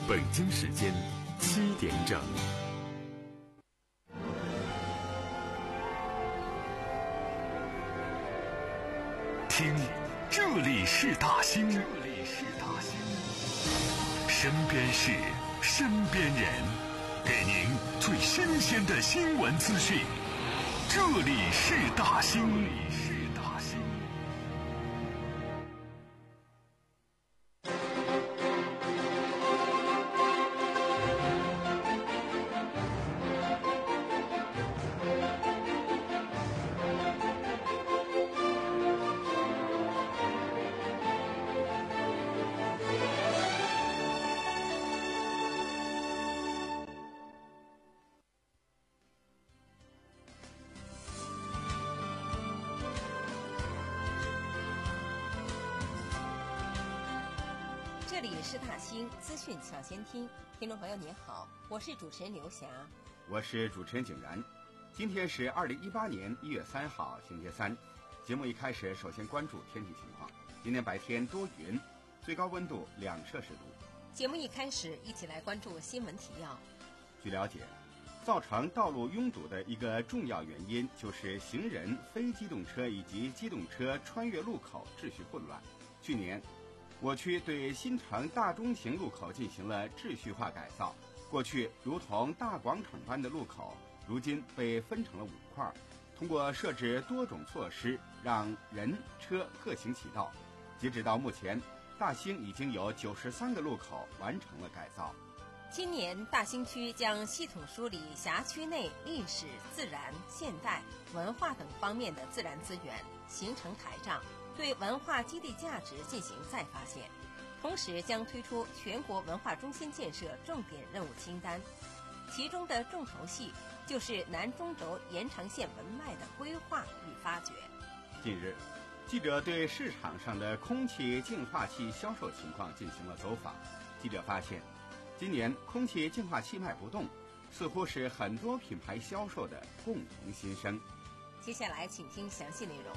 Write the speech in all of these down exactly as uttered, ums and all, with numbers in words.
北京时间七点整。听，这里是大兴，这里是大兴，身边事，身边人，给您最新鲜的新闻资讯。这里是大兴，这里是大兴。 这里是大兴资讯抢先听，听众朋友您好，我是主持人刘霞， 我是主持人景然。今天是二零一八年一月三号，星期三。节目一开始，首先关注天气情况。今天白天多云，最高温度两摄氏度。 节目一开始，一起来关注新闻提要。 据了解，造成道路拥堵的一个重要原因就是行人、非机动车以及机动车穿越路口秩序混乱。去年我区对新城大中型路口进行了秩序化改造，过去如同大广场般的路口，如今被分成了五块，通过设置多种措施，让人车各行其道。截止到目前，大兴已经有九十三个路口完成了改造。 今年大兴区将系统梳理辖区内历史、自然、现代、文化等方面的自然资源，形成台账，对文化基地价值进行再发现，同时将推出全国文化中心建设重点任务清单，其中的重头戏就是南中轴延长线文脉的规划与发掘。 近日，记者对市场上的空气净化器销售情况进行了走访。记者发现，今年空气净化器卖不动，似乎是很多品牌销售的共同心声。 接下来请听详细内容。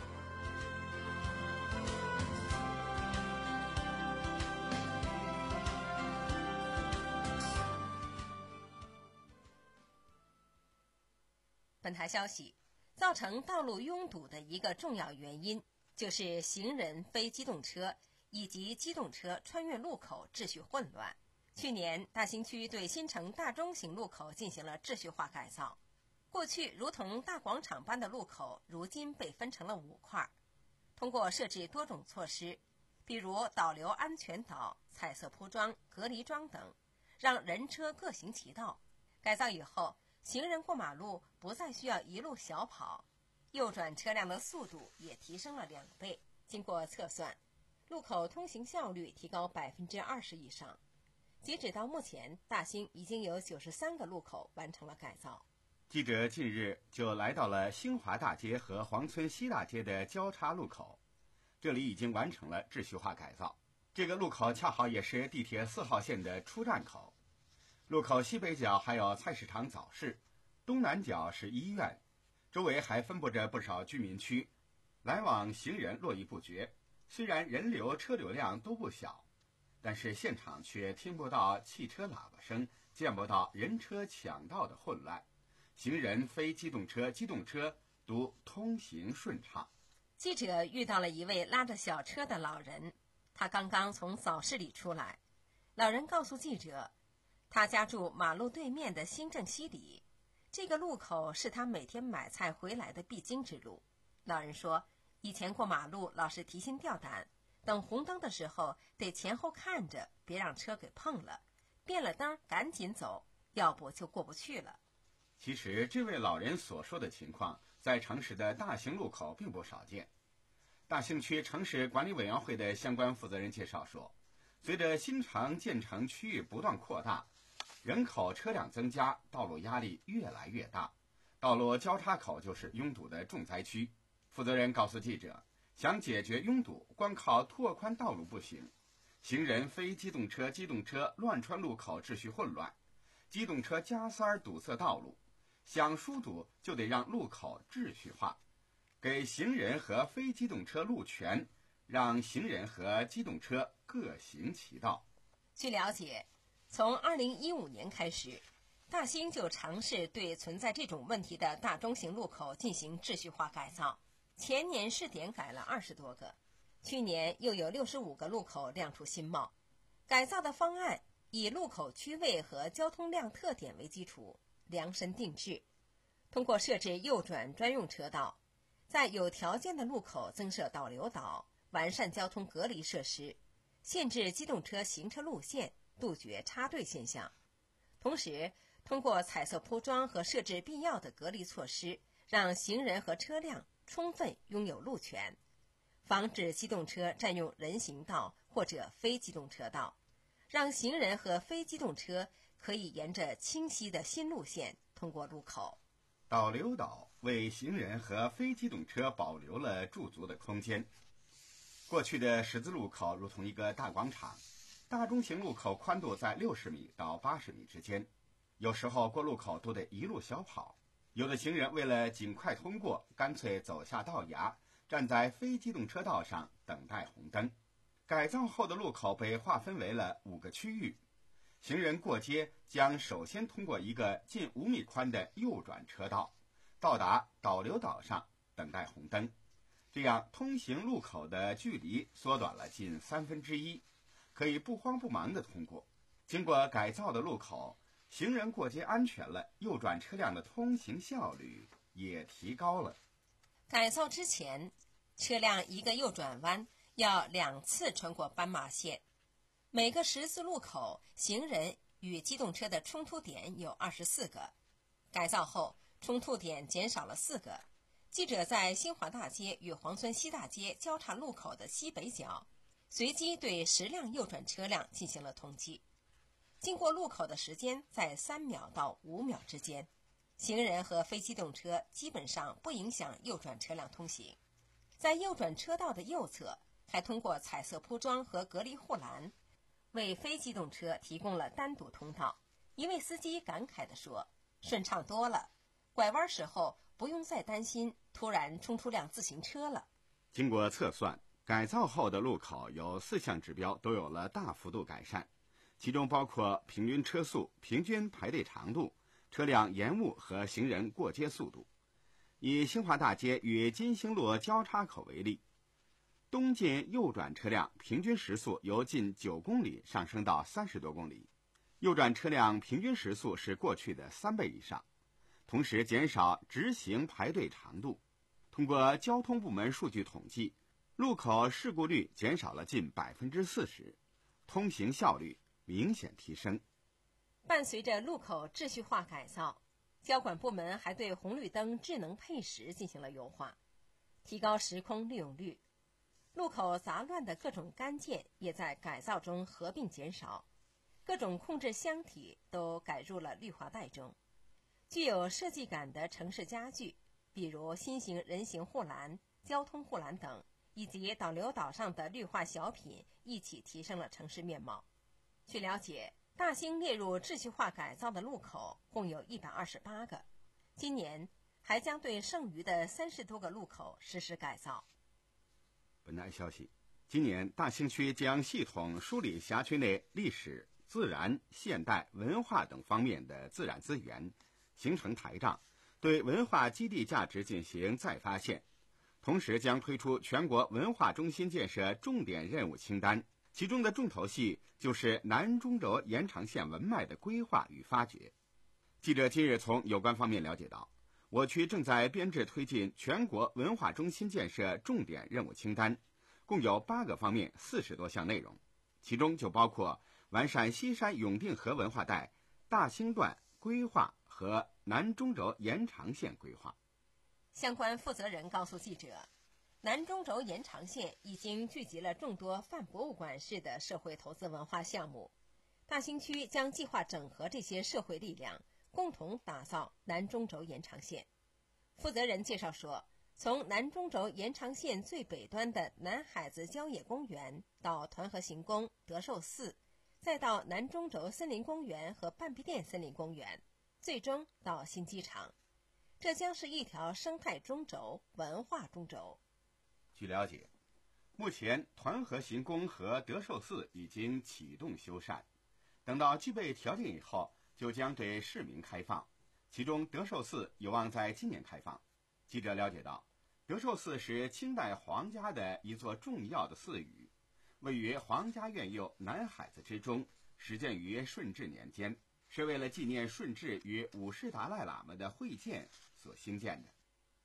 本台消息，造成道路拥堵的一个重要原因就是行人、非机动车以及机动车穿越路口秩序混乱。去年，大兴区对新城大中型路口进行了秩序化改造。过去如同大广场般的路口，如今被分成了五块，通过设置多种措施，比如导流安全岛、彩色铺装、隔离桩等，让人车各行其道。改造以后，行人过马路不再需要一路小跑，右转车辆的速度也提升了两倍。经过测算，路口通行效率提高百分之二十以上。截止到目前，大兴已经有九十三个路口完成了改造。 记者近日就来到了兴华大街和黄村西大街的交叉路口，这里已经完成了秩序化改造。这个路口恰好也是地铁四号线的出站口。路口西北角还有菜市场早市，东南角是医院，周围还分布着不少居民区，来往行人络绎不绝。虽然人流车流量都不小，但是现场却听不到汽车喇叭声，见不到人车抢道的混乱，行人、非机动车、机动车都通行顺畅。 记者遇到了一位拉着小车的老人，他刚刚从早市里出来。老人告诉记者，他家住马路对面的新郑西里，这个路口是他每天买菜回来的必经之路。老人说，以前过马路老是提心吊胆，等红灯的时候得前后看着，别让车给碰了，变了灯赶紧走，要不就过不去了。 其实这位老人所说的情况在城市的大型路口并不少见。大兴区城市管理委员会的相关负责人介绍说，随着新城建成区域不断扩大，人口车辆增加，道路压力越来越大，道路交叉口就是拥堵的重灾区。负责人告诉记者，想解决拥堵，光靠拓宽道路不行，行人、非机动车、机动车乱穿路口，秩序混乱，机动车加塞儿堵塞道路，想疏堵就得让路口秩序化，给行人和非机动车路权，让行人和机动车各行其道。 据了解， 从二零一五年开始，大兴就尝试对存在这种问题的大中型路口进行秩序化改造。前年试点改了二十多个，去年又有六十五个路口亮出新貌。改造的方案以路口区位和交通量特点为基础，量身定制。通过设置右转专用车道，在有条件的路口增设导流岛，完善交通隔离设施，限制机动车行车路线，杜绝插队现象。同时，通过彩色铺装和设置必要的隔离措施，让行人和车辆充分拥有路权，防止机动车占用人行道或者非机动车道，让行人和非机动车可以沿着清晰的新路线通过路口。 导流岛为行人和非机动车保留了驻足的空间。过去的十字路口如同一个大广场，大中型路口宽度在六十米到八十米之间，有时候过路口都得一路小跑。有的行人为了尽快通过，干脆走下道崖，站在非机动车道上等待红灯。改造后的路口被划分为了五个区域，行人过街将首先通过一个近五米宽的右转车道，到达导流岛上等待红灯。这样通行路口的距离缩短了近三分之一，可以不慌不忙地通过。经过改造的路口，行人过街安全了，右转车辆的通行效率也提高了。 改造之前，车辆一个右转弯要两次穿过斑马线。每个十字路口，行人与机动车的冲突点有二十四个。改造后，冲突点减少了四个。记者在新华大街与黄村西大街交叉路口的西北角，随机对十辆右转车辆进行了统计。经过路口的时间在三秒到五秒之间，行人和非机动车基本上不影响右转车辆通行。在右转车道的右侧，还通过彩色铺装和隔离护栏，为非机动车提供了单独通道。一位司机感慨地说：“顺畅多了，拐弯时候不用再担心突然冲出辆自行车了。” 经过测算，改造后的路口有四项指标都有了大幅度改善，其中包括平均车速、平均排队长度、车辆延误和行人过街速度。以新华大街与金星路交叉口为例，东进右转车辆平均时速由近九公里上升到三十多公里，右转车辆平均时速是过去的三倍以上，同时减少直行排队长度。通过交通部门数据统计，路口事故率减少了近百分之四十，通行效率明显提升。 伴随着路口秩序化改造，交管部门还对红绿灯智能配时进行了优化，提高时空利用率。路口杂乱的各种干件也在改造中合并减少，各种控制箱体都改入了绿化带中。具有设计感的城市家具，比如新型人行护栏、交通护栏等，以及导流岛上的绿化小品，一起提升了城市面貌。据了解，大兴列入秩序化改造的路口共有一百二十八个，今年还将对剩余的三十多个路口实施改造。 本台消息，今年大兴区将系统梳理辖区内历史、自然、现代、文化等方面的自然资源，形成台账，对文化基地价值进行再发现，同时将推出全国文化中心建设重点任务清单，其中的重头戏就是南中轴延长线文脉的规划与发掘。记者今日从有关方面了解到，我区正在编制推进全国文化中心建设重点任务清单，共有八个方面四十多项内容，其中就包括完善西山永定河文化带大兴段规划和南中轴延长线规划。 相关负责人告诉记者，南中轴延长线已经聚集了众多泛博物馆式的社会投资文化项目，大兴区将计划整合这些社会力量，共同打造南中轴延长线。负责人介绍说，从南中轴延长线最北端的南海子郊野公园到团河行宫、德寿寺，再到南中轴森林公园和半壁店森林公园，最终到新机场，这将是一条生态中轴、文化中轴。 据了解，目前团河行宫和德寿寺已经启动修缮， 等到具备条件以后，就将对市民开放，其中德寿寺有望在今年开放。记者了解到，德寿寺是清代皇家的一座重要的寺宇，位于皇家院囿南海子之中，始建于顺治年间，是为了纪念顺治与五世达赖喇嘛的会见所兴建的。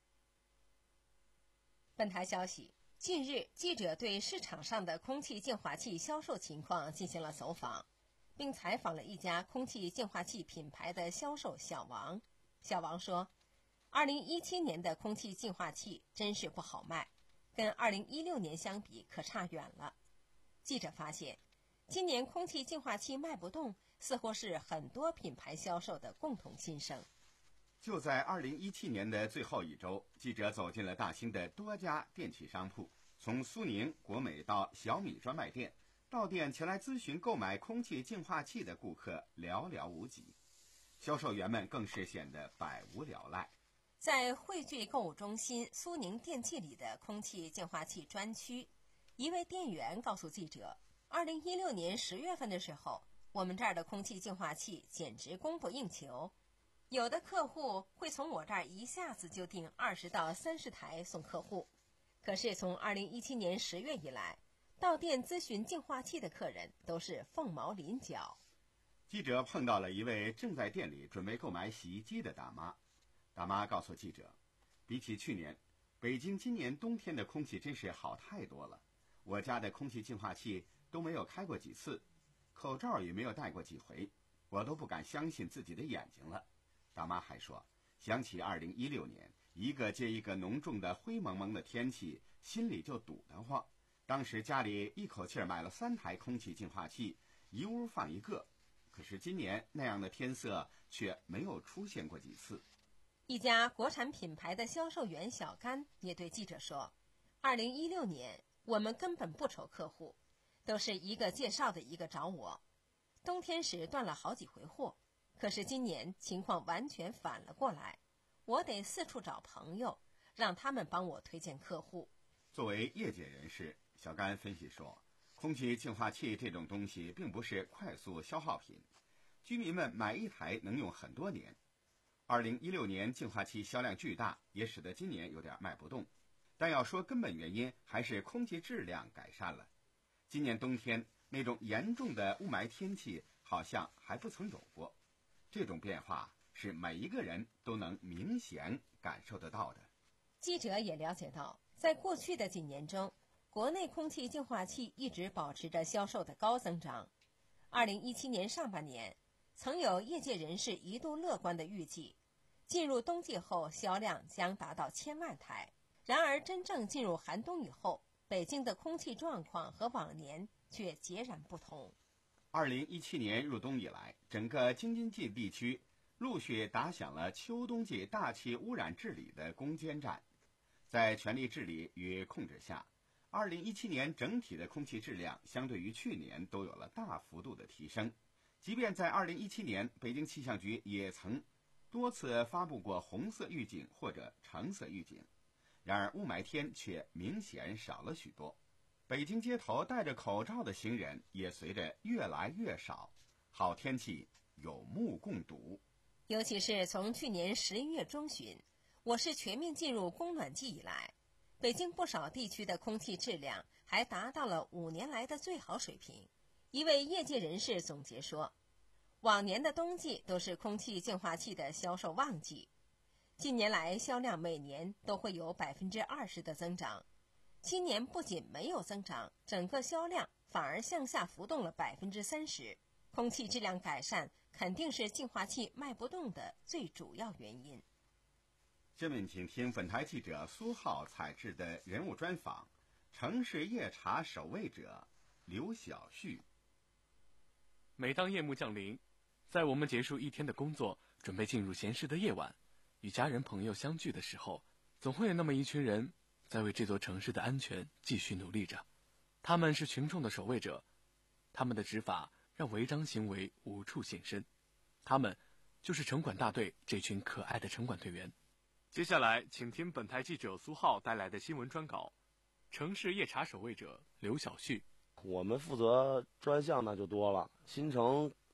本台消息，近日记者对市场上的空气净化器销售情况进行了走访，并采访了一家空气净化器品牌的销售小王。小王说，二零一七年的空气净化器真是不好卖，跟二零一六年相比可差远了。记者发现，今年空气净化器卖不动，似乎是很多品牌销售的共同心声。 就在二零一七年的最后一周，记者走进了大兴的多家电器商铺，从苏宁、国美到小米专卖店，到店前来咨询购买空气净化器的顾客寥寥无几，销售员们更是显得百无聊赖。 在汇聚购物中心苏宁电器里的空气净化器专区，一位店员告诉记者，二零一六年十月份的时候，我们这儿的空气净化器简直供不应求，有的客户会从我这儿一下子就订二十到三十台送客户。可是从二零一七年十月以来，到店咨询净化器的客人都是凤毛麟角。 记者碰到了一位正在店里准备购买洗衣机的大妈。大妈告诉记者，比起去年，北京今年冬天的空气真是好太多了。我家的空气净化器都没有开过几次，口罩也没有戴过几回，我都不敢相信自己的眼睛了。大妈还说，想起二零一六年一个接一个浓重的灰蒙蒙的天气，心里就堵得慌。当时家里一口气买了三台空气净化器，一屋放一个。可是今年那样的天色却没有出现过几次。 一家国产品牌的销售员小甘也对记者说，二零一六年我们根本不愁客户，都是一个介绍的一个找我，冬天时断了好几回货。可是今年情况完全反了过来，我得四处找朋友，让他们帮我推荐客户。 作为业界人士，小甘分析说，空气净化器这种东西并不是快速消耗品，居民们买一台能用很多年。二零一六年净化器销量巨大，也使得今年有点卖不动。但要说根本原因，还是空气质量改善了。今年冬天那种严重的雾霾天气好像还不曾有过，这种变化是每一个人都能明显感受得到的。 记者也了解到，在过去的几年中，国内空气净化器一直保持着销售的高增长。二零一七年上半年，曾有业界人士一度乐观的预计，进入冬季后销量将达到千万台。然而真正进入寒冬以后，北京的空气状况和往年却截然不同。 二零一七年入冬以来，整个京津冀地区陆续打响了秋冬季大气污染治理的攻坚战。在全力治理与控制下，二零一七年整体的空气质量相对于去年都有了大幅度的提升。即便在二零一七年，北京气象局也曾多次发布过红色预警或者橙色预警，然而雾霾天却明显少了许多。北京街头戴着口罩的行人也随着越来越少，好天气有目共睹。 尤其是从去年十一月中旬，我市全面进入供暖季以来，北京不少地区的空气质量还达到了五年来的最好水平。一位业界人士总结说，往年的冬季都是空气净化器的销售旺季，近年来销量每年都会有百分之二十的增长。今年不仅没有增长，整个销量反而向下浮动了百分之三十。空气质量改善肯定是净化器卖不动的最主要原因。 下面请听本台记者苏浩采制的人物专访，城市夜茶守卫者刘晓旭。 每当夜幕降临，在我们结束一天的工作，准备进入闲适的夜晚，与家人朋友相聚的时候，总会有那么一群人在为这座城市的安全继续努力着。他们是群众的守卫者，他们的执法让违章行为无处现身。他们就是城管大队这群可爱的城管队员。接下来请听本台记者苏浩带来的新闻专稿，城市夜茶守卫者刘晓旭。 我们负责专项那就多了，新城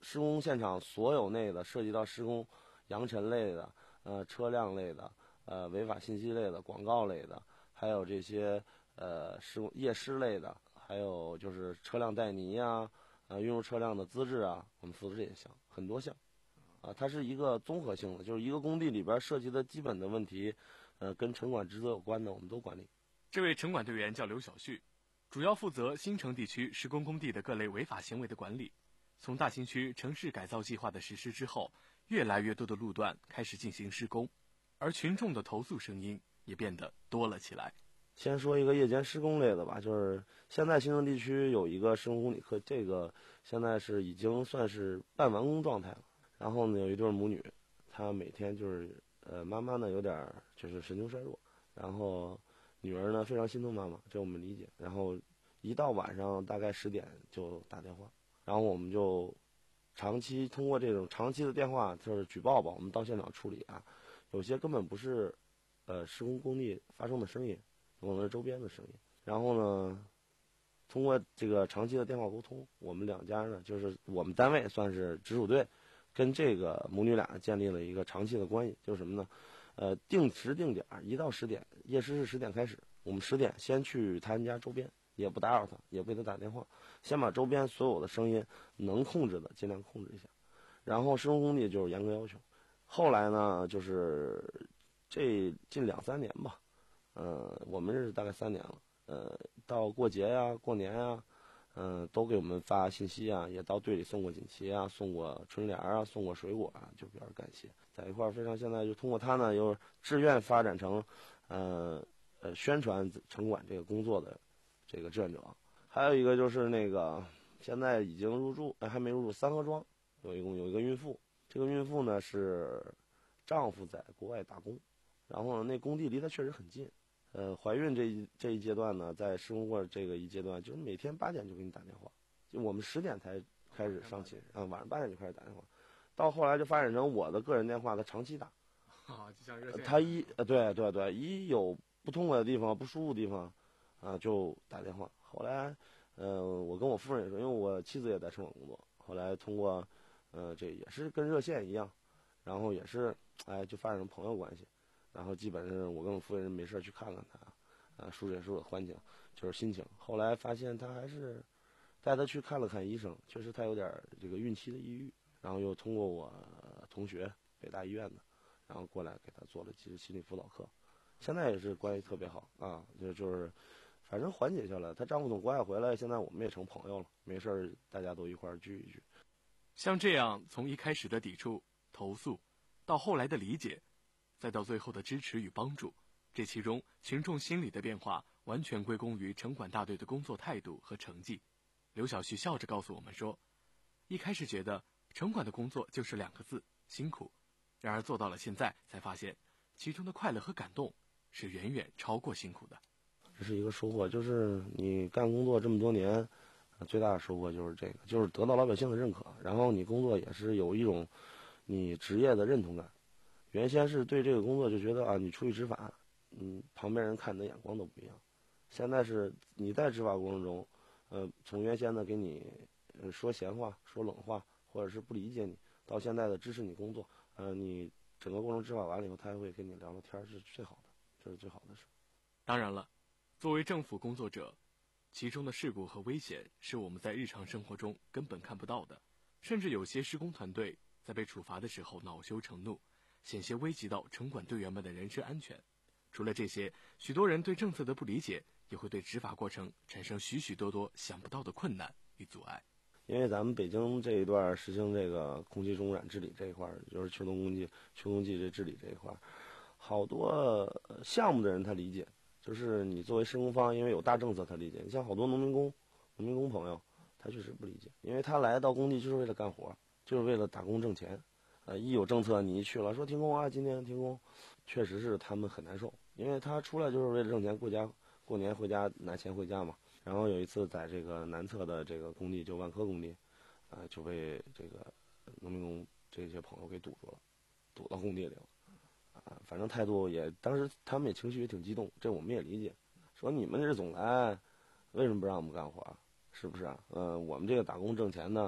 施工现场所有内的涉及到施工扬尘类的、呃车辆类的、呃违法信息类的、广告类的，还有这些呃施工夜施类的，还有就是车辆带泥啊、呃运入车辆的资质啊，我们负责这些项很多项。啊，它是一个综合性的，就是一个工地里边涉及的基本的问题，呃，跟城管职责有关的，我们都管理。 这位城管队员叫刘小旭，主要负责新城地区施工工地的各类违法行为的管理。从大兴区城市改造计划的实施之后，越来越多的路段开始进行施工，而群众的投诉声音也变得多了起来。 先说一个夜间施工类的吧，就是现在新城地区有一个施工公里课，这个现在是已经算是半完工状态了。然后呢，有一对母女，她每天就是呃妈妈呢有点就是神经衰弱，然后女儿呢非常心疼妈妈，这我们理解。然后一到晚上大概十点就打电话，然后我们就长期通过这种长期的电话就是举报吧，我们到现场处理啊，有些根本不是呃施工工地发生的声音，有可能是周边的声音。然后呢，通过这个长期的电话沟通，我们两家呢就是我们单位算是直属队。跟这个母女俩建立了一个长期的关系，就是什么呢？呃，定时定点，一到十点，夜施是十点开始，我们十点先去他家周边，也不打扰他，也不给他打电话，先把周边所有的声音能控制的尽量控制一下。然后施工工地就是严格要求。后来呢，就是这近两三年吧，呃，我们认识大概三年了，呃，到过节呀、过年呀。嗯、呃，都给我们发信息啊，也到队里送过锦旗啊，送过春联啊，送过水果啊，就表示感谢。在一块儿非常现在就通过他呢，又志愿发展成，呃呃宣传城管这个工作的这个志愿者。还有一个就是那个现在已经入住，呃、还没入住三河庄，有一共有一个孕妇，这个孕妇呢是丈夫在国外打工，然后呢那工地离她确实很近。呃，怀孕这一这一阶段呢，在施工过这个一阶段，就是每天八点就给你打电话，就我们十点才开始上寝，啊，晚上八点就开始打电话，到后来就发展成我的个人电话，他长期打， 啊，就像热线。 他一呃对对对，一有不痛快的地方、不舒服的地方，啊，就打电话。后来，呃，我跟我夫人也说，因为我妻子也在城管工作，后来通过，呃，这也是跟热线一样，然后也是，哎，就发展成朋友关系。然后基本上我跟我夫人没事去看看他，啊，疏解疏解环境，就是心情。后来发现他还是带他去看了看医生，确实他有点这个孕期的抑郁。然后又通过我同学北大医院的，然后过来给他做了几次心理辅导课，现在也是关系特别好啊，就就是反正缓解下来。她丈夫从国外回来，现在我们也成朋友了，没事儿大家都一块儿聚一聚。 像这样从一开始的抵触、投诉，到后来的理解。再到最后的支持与帮助，这其中群众心理的变化完全归功于城管大队的工作态度和成绩。刘小旭笑着告诉我们说，一开始觉得城管的工作就是两个字，辛苦，然而做到了现在才发现，其中的快乐和感动是远远超过辛苦的。 这是一个收获，就是你干工作这么多年，最大的收获就是这个，就是得到老百姓的认可，然后你工作也是有一种你职业的认同感。原先是对这个工作就觉得啊，你出去执法，嗯，旁边人看你的眼光都不一样。现在是你在执法过程中，呃，从原先的给你呃说闲话、说冷话，或者是不理解你，到现在的支持你工作，呃，你整个过程执法完了以后，他还会跟你聊聊天，是最好的，这是最好的事。 当然了，作为政府工作者，其中的事故和危险是我们在日常生活中根本看不到的，甚至有些施工团队在被处罚的时候恼羞成怒。险些危及到城管队员们的人身安全。除了这些，许多人对政策的不理解，也会对执法过程产生许许多多想不到的困难与阻碍。 因为咱们北京这一段实行这个空气中污染治理这一块，就是秋冬空气、秋冬季这治理这一块，好多项目的人他理解，就是你作为施工方，因为有大政策他理解。你像好多农民工、农民工朋友，他确实不理解，因为他来到工地就是为了干活，就是为了打工挣钱。呃，一有政策你一去了，说停工啊，今天停工，确实是他们很难受，因为他出来就是为了挣钱，过家过年回家拿钱回家嘛。然后有一次在这个南侧的这个工地，就万科工地，啊、呃，就被这个农民工这些朋友给堵住了，堵到工地里了，啊、呃，反正态度也，当时他们也情绪也挺激动，这我们也理解，说你们这总来，为什么不让我们干活？是不是啊？呃，我们这个打工挣钱呢，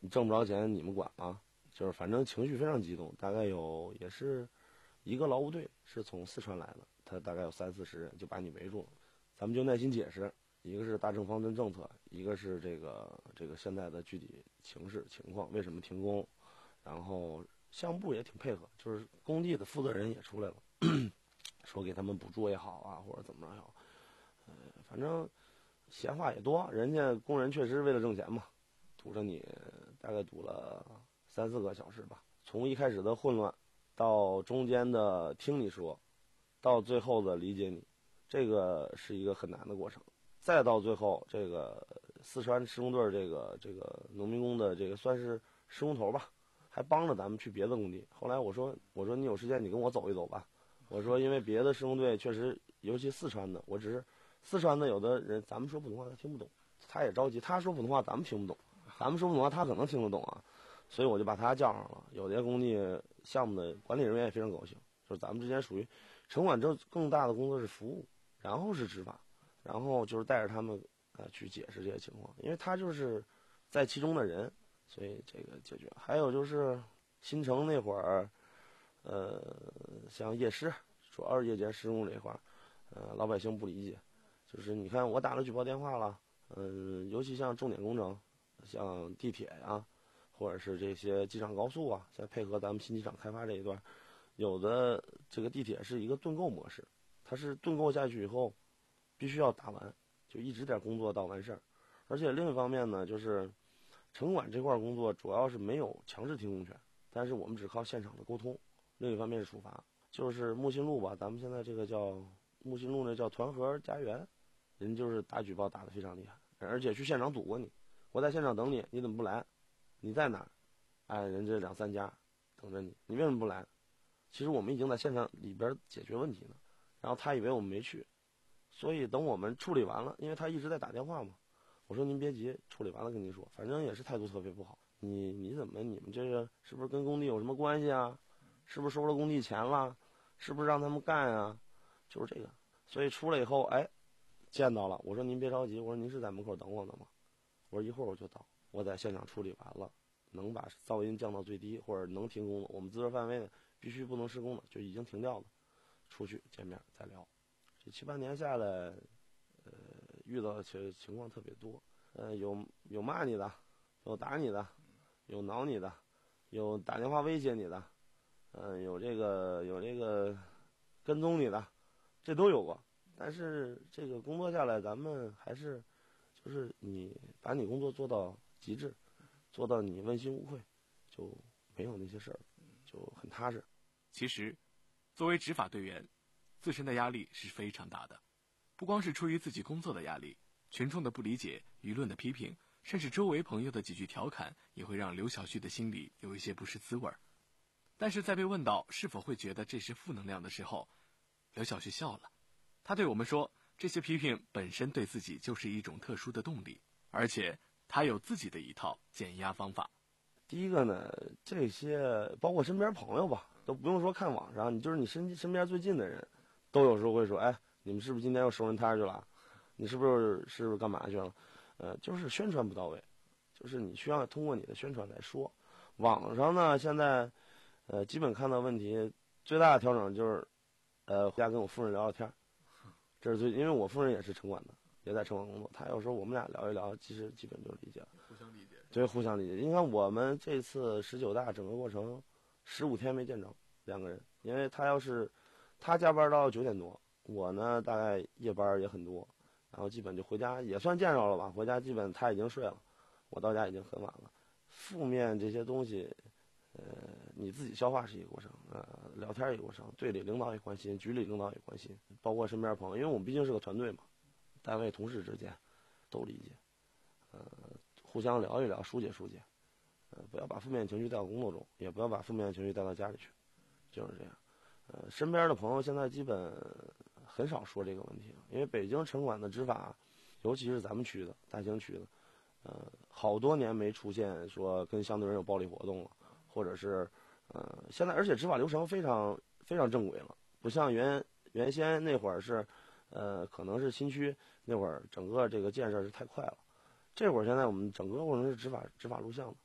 你挣不着钱你们管吗？就是反正情绪非常激动，大概有也是一个劳务队是从四川来的，他大概有三四十人就把你围住了，咱们就耐心解释，一个是大政方针政策，一个是这个这个现在的具体情势情况，为什么停工，然后项目部也挺配合，就是工地的负责人也出来了，说给他们补助也好啊，或者怎么着也好，呃，反正闲话也多，人家工人确实为了挣钱嘛，堵着你大概堵了三四个小时吧，从一开始的混乱，到中间的听你说，到最后的理解你，这个是一个很难的过程。再到最后，这个四川施工队这个这个农民工的这个算是施工头吧，还帮着咱们去别的工地。后来我说我说你有时间你跟我走一走吧，我说因为别的施工队确实，尤其四川的，我只是四川的有的人咱们说普通话他听不懂，他也着急，他说普通话咱们听不懂，咱们说普通话他可能听得懂啊，所以我就把他叫上了。有些工地项目的管理人员也非常高兴，就是咱们之间属于城管这更大的工作是服务，然后是执法，然后就是带着他们呃去解释这些情况，因为他就是在其中的人，所以这个解决。还有就是新城那会儿，呃，像夜施，主要是夜间施工这一块儿，呃，老百姓不理解，就是你看我打了举报电话了，嗯、呃，尤其像重点工程，像地铁呀，或者是这些机场高速啊，再配合咱们新机场开发这一段，有的这个地铁是一个盾构模式，它是盾构下去以后，必须要打完，就一直点工作到完事儿。而且另一方面呢，就是城管这块工作主要是没有强制停工权，但是我们只靠现场的沟通。另一方面是处罚，就是木心路吧，咱们现在这个叫木心路，那叫团河家园，人就是打举报打得非常厉害，而且去现场堵过你，我在现场等你，你怎么不来？你在哪儿？哎，人这两三家等着你，你为什么不来？其实我们已经在现场里边解决问题了，然后他以为我们没去，所以等我们处理完了，因为他一直在打电话嘛，我说您别急，处理完了跟您说，反正也是态度特别不好。你你怎么你们这个是不是跟工地有什么关系啊？是不是收了工地钱了？是不是让他们干啊？就是这个。所以出来以后，哎，见到了，我说您别着急，我说您是在门口等我呢吗？我说一会儿我就到，我在现场处理完了，能把噪音降到最低，或者能停工的，我们自责范围内必须不能施工的就已经停掉了，出去见面再聊。这七八年下来，呃，遇到的情情况特别多，呃，有有骂你的，有打你的，有挠你的，有打电话威胁你的，嗯、呃，有这个有这个跟踪你的，这都有过。但是这个工作下来，咱们还是就是你把你工作做到极致，做到你问心无愧，就没有那些事儿，就很踏实。 其实，作为执法队员，自身的压力是非常大的，不光是出于自己工作的压力，群众的不理解、舆论的批评，甚至周围朋友的几句调侃，也会让刘小旭的心里有一些不是滋味儿。但是在被问到是否会觉得这是负能量的时候，刘小旭笑了。他对我们说，这些批评本身对自己就是一种特殊的动力，而且他有自己的一套减压方法。 第一个呢，这些包括身边朋友吧，都不用说看网上，你就是你身身边最近的人，都有时候会说，哎，你们是不是今天又收人摊去了？你是不是是不是干嘛去了？呃，就是宣传不到位，就是你需要通过你的宣传来说。网上呢，现在呃基本看到问题最大的调整就是，呃，回家跟我夫人聊聊天，这是最，因为我夫人也是城管的，也在城管工作，她有时候我们俩聊一聊，其实基本就理解了， 互相理解， 对，互相理解。你看我们这次十九大整个过程，十五天没见着两个人，因为他要是他加班到九点多，我呢大概夜班也很多，然后基本就回家也算见着了吧，回家基本他已经睡了，我到家已经很晚了。负面这些东西，呃，你自己消化是一个过程，呃，聊天一个过程，队里领导也关心，局里领导也关心，包括身边朋友，因为我们毕竟是个团队嘛，单位同事之间都理解，呃，互相聊一聊，疏解疏解，呃，不要把负面情绪带到工作中，也不要把负面情绪带到家里去，就是这样。呃，身边的朋友现在基本很少说这个问题了，因为北京城管的执法，尤其是咱们区的大兴区的，呃，好多年没出现说跟相对人有暴力活动了，或者是呃，现在而且执法流程非常非常正规了，不像原原先那会儿是，呃，可能是新区那会儿整个这个建设是太快了，这会儿现在我们整个过程是执法执法录像的，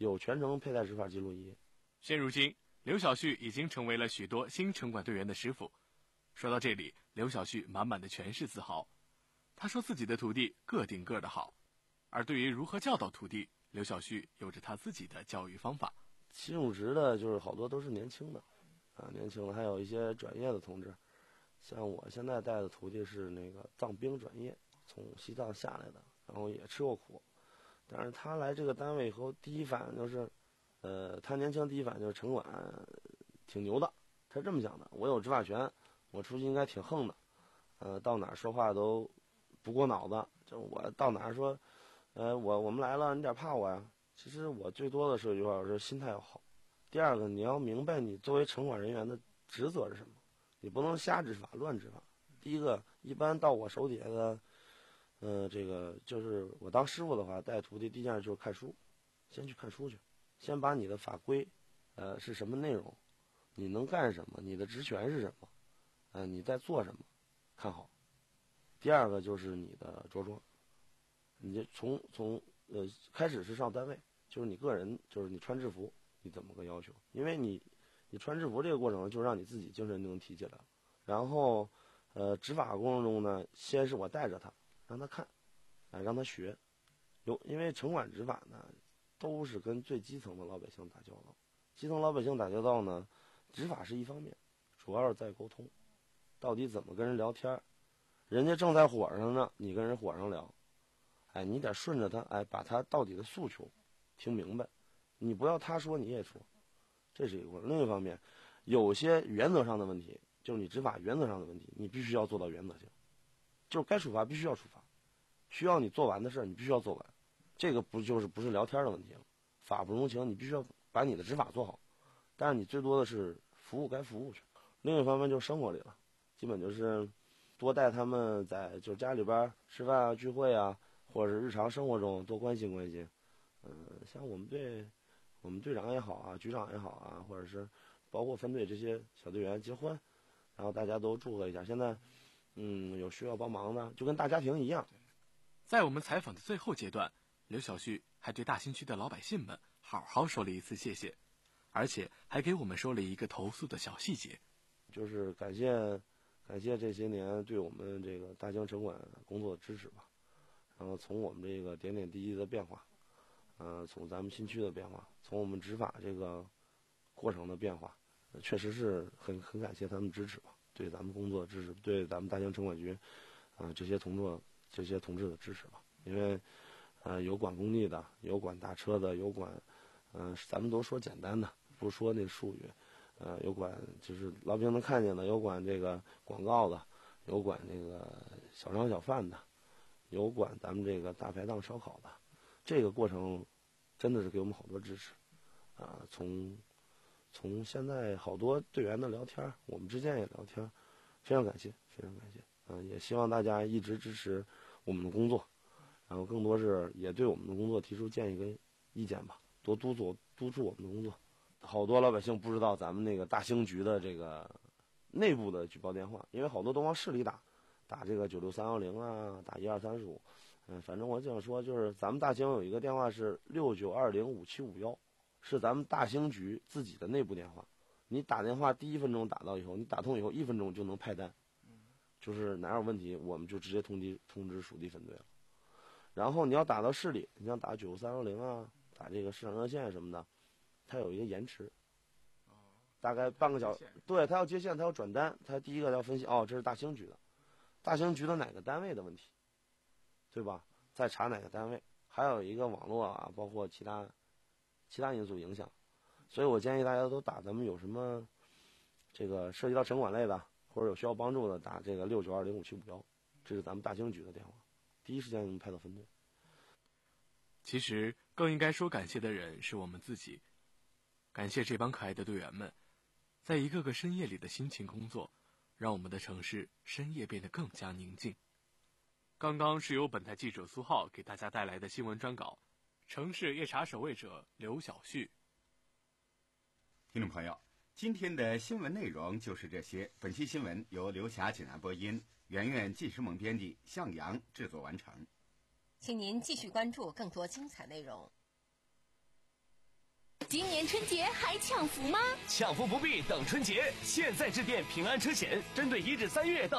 有全程佩戴执法记录仪。 现如今，刘小旭已经成为了许多新城管队员的师傅。说到这里，刘小旭满满的全是自豪。他说自己的徒弟个顶个的好，而对于如何教导徒弟，刘小旭有着他自己的教育方法。 新入职的就是好多都是年轻的，啊，年轻的还有一些转业的同志。像我现在带的徒弟是那个藏兵转业，从西藏下来的，然后也吃过苦。但是他来这个单位以后，第一反应就是，呃，他年轻第一反应就是城管挺牛的，他是这么想的：我有执法权，我出去应该挺横的，呃，到哪儿说话都不过脑子。就我到哪儿说，呃，我我们来了，你得怕我呀。其实我最多的是一句话，我说心态要好。第二个，你要明白你作为城管人员的职责是什么，你不能瞎执法、乱执法。第一个，一般到我手底下的，呃，这个就是我当师傅的话，带徒弟第一件事就是看书，先去看书去，先把你的法规，呃，是什么内容，你能干什么，你的职权是什么，呃，你在做什么，看好。第二个就是你的着装，你就从从呃开始是上单位，就是你个人，就是你穿制服，你怎么个要求？因为你你穿制服这个过程，就让你自己精神就能提起来了。然后，呃，执法过程中呢，先是我带着他，让他看，哎、呃，让他学。有因为城管执法呢，都是跟最基层的老百姓打交道。基层老百姓打交道呢，执法是一方面，主要是在沟通，到底怎么跟人聊天。人家正在火上呢，你跟人火上聊，哎，你得顺着他，哎，把他到底的诉求听明白，你不要他说你也说，这是一个过程。另一方面，有些原则上的问题，就是你执法原则上的问题，你必须要做到原则性，就是该处罚必须要处罚，需要你做完的事儿你必须要做完，这个不就是不是聊天的问题了？法不容情，你必须要把你的执法做好，但是你最多的是服务该服务去。另一方面就是生活里了，基本就是多带他们在就家里边吃饭啊、聚会啊，或者是日常生活中多关心关心。嗯、呃，像我们队，我们队长也好啊，局长也好啊，或者是包括分队这些小队员结婚，然后大家都祝贺一下。现在，嗯，有需要帮忙的，就跟大家庭一样。 在我们采访的最后阶段，刘小旭还对大兴区的老百姓们好好说了一次谢谢，而且还给我们说了一个投诉的小细节， 就是感谢。感谢这些年对我们这个大兴城管工作的支持吧，然后从我们这个点点滴滴的变化，呃，从咱们新区的变化，从我们执法这个过程的变化，呃、确实是很很感谢他们支持吧，对咱们工作支持，对咱们大兴城管局，啊、呃、这些同志这些同志的支持吧，因为，呃，有管工地的，有管大车的，有管，嗯、呃，咱们都说简单的，不说那术语。呃，有管就是老百姓能看见的，有管这个广告的，有管这个小商小贩的，有管咱们这个大排档烧烤的，这个过程真的是给我们好多支持啊、呃！从从现在好多队员的聊天，我们之间也聊天，非常感谢，非常感谢啊、呃！也希望大家一直支持我们的工作，然后更多是也对我们的工作提出建议跟意见吧，多督促督促我们的工作。好多老百姓不知道咱们那个大兴局的这个内部的举报电话，因为好多都往市里打，打这个九六三幺零啊，打一二三四五，嗯，反正我就想说，就是咱们大兴有一个电话是六九二零五七五幺，是咱们大兴局自己的内部电话。你打电话第一分钟打到以后，你打通以后一分钟就能派单，就是哪有问题我们就直接通知通知属地分队了。然后你要打到市里，你像打九六三幺零啊，打这个市场热线什么的。它有一个延迟，大概半个小时。对，它要接线，它要转单，它第一个要分析，哦，这是大兴局的，大兴局的哪个单位的问题，对吧？再查哪个单位，还有一个网络啊，包括其他其他因素影响。所以我建议大家都打咱们有什么这个涉及到城管类的，或者有需要帮助的，打这个六九二零五七五幺，这是咱们大兴局的电话，第一时间能派到分队。 其实更应该说感谢的人是我们自己。感谢这帮可爱的队员们，在一个个深夜里的辛勤工作，让我们的城市深夜变得更加宁静。刚刚是由本台记者苏浩给大家带来的新闻专稿，城市夜茶守卫者刘小旭。 听众朋友，今天的新闻内容就是这些。本期新闻由刘霞济南播音，圆圆纪时萌编辑，向阳制作完成。 请您继续关注更多精彩内容。 今年春节还抢福吗？ 抢福不必等春节，现在致电平安车险，针对一至三月到